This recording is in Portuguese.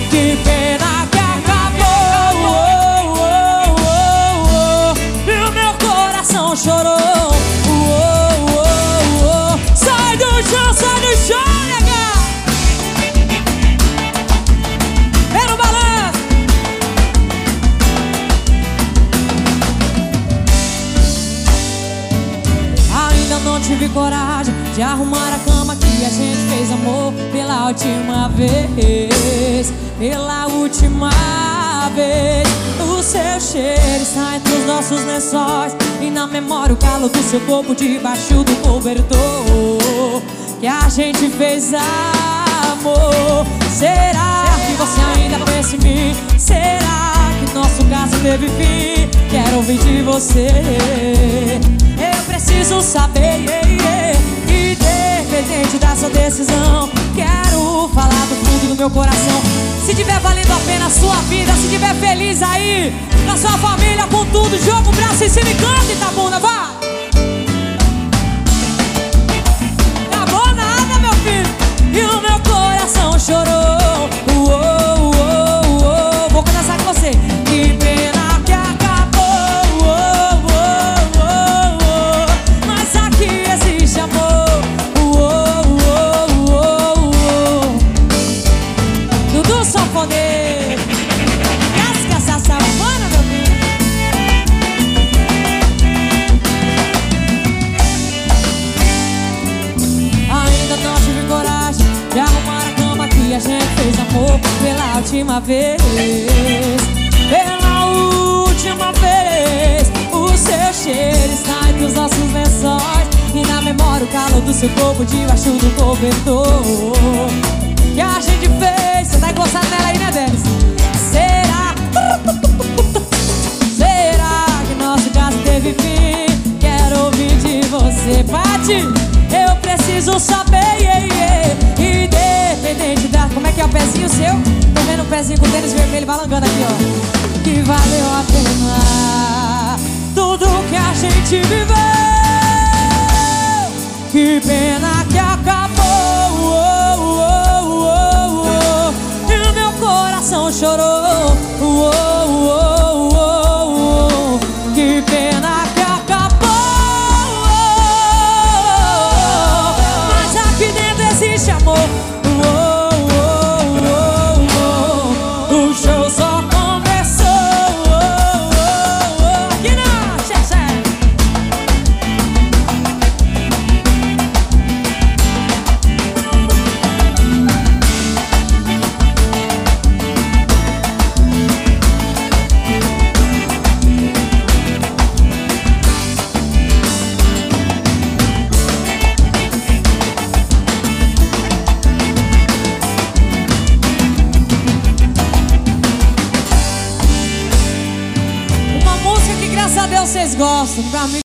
Que pena que acabou, e o meu coração chorou. Sai do chão, nega. Vem no balanço. Ainda não tive coragem de arrumar a cama que a gente fez amor pela última vez. Pela última vez. O seu cheiro está entre os nossos lençóis, e na memória o calor do seu corpo debaixo do cobertor que a gente fez amor. Será que você ainda pensa em mim? Será que nosso caso teve fim? Quero ouvir de você. Eu preciso saber, independente da sua decisão. Quero falar do fundo do meu coração. Se tiver valendo a pena a sua vida, se tiver feliz aí na sua família, com tudo, joga o braço em cima e canta, Itabuna, vai! Acabou nada, meu filho, e o meu coração chorou. Vou começar com você. Que pena que acabou, mas aqui existe amor. Dudu Sanfoneiro, casca essa savana, meu filho. Ainda não tive coragem de arrumar a cama que a gente fez amor pela última vez. Pela última vez. O seu cheiro está entre os nossos lençóis, e na memória o calor do seu corpo debaixo do cobertor que a gente fez. Você tá encostado nela aí, né, Denis? Será? Será que nosso caso teve fim? Quero ouvir de você, Pati. Eu preciso saber, independente da... Como é que é o pezinho seu? Tô vendo o pezinho com o tênis vermelho balangando aqui, ó. Que valeu a pena tudo que a gente viveu. Que pena que acabou, e o meu coração chorou. Que pena que acabou, mas aqui dentro existe amor. O show só começou. Aqui não, Xexé. Uma música que, graças a Deus, vocês gostam. Pra mim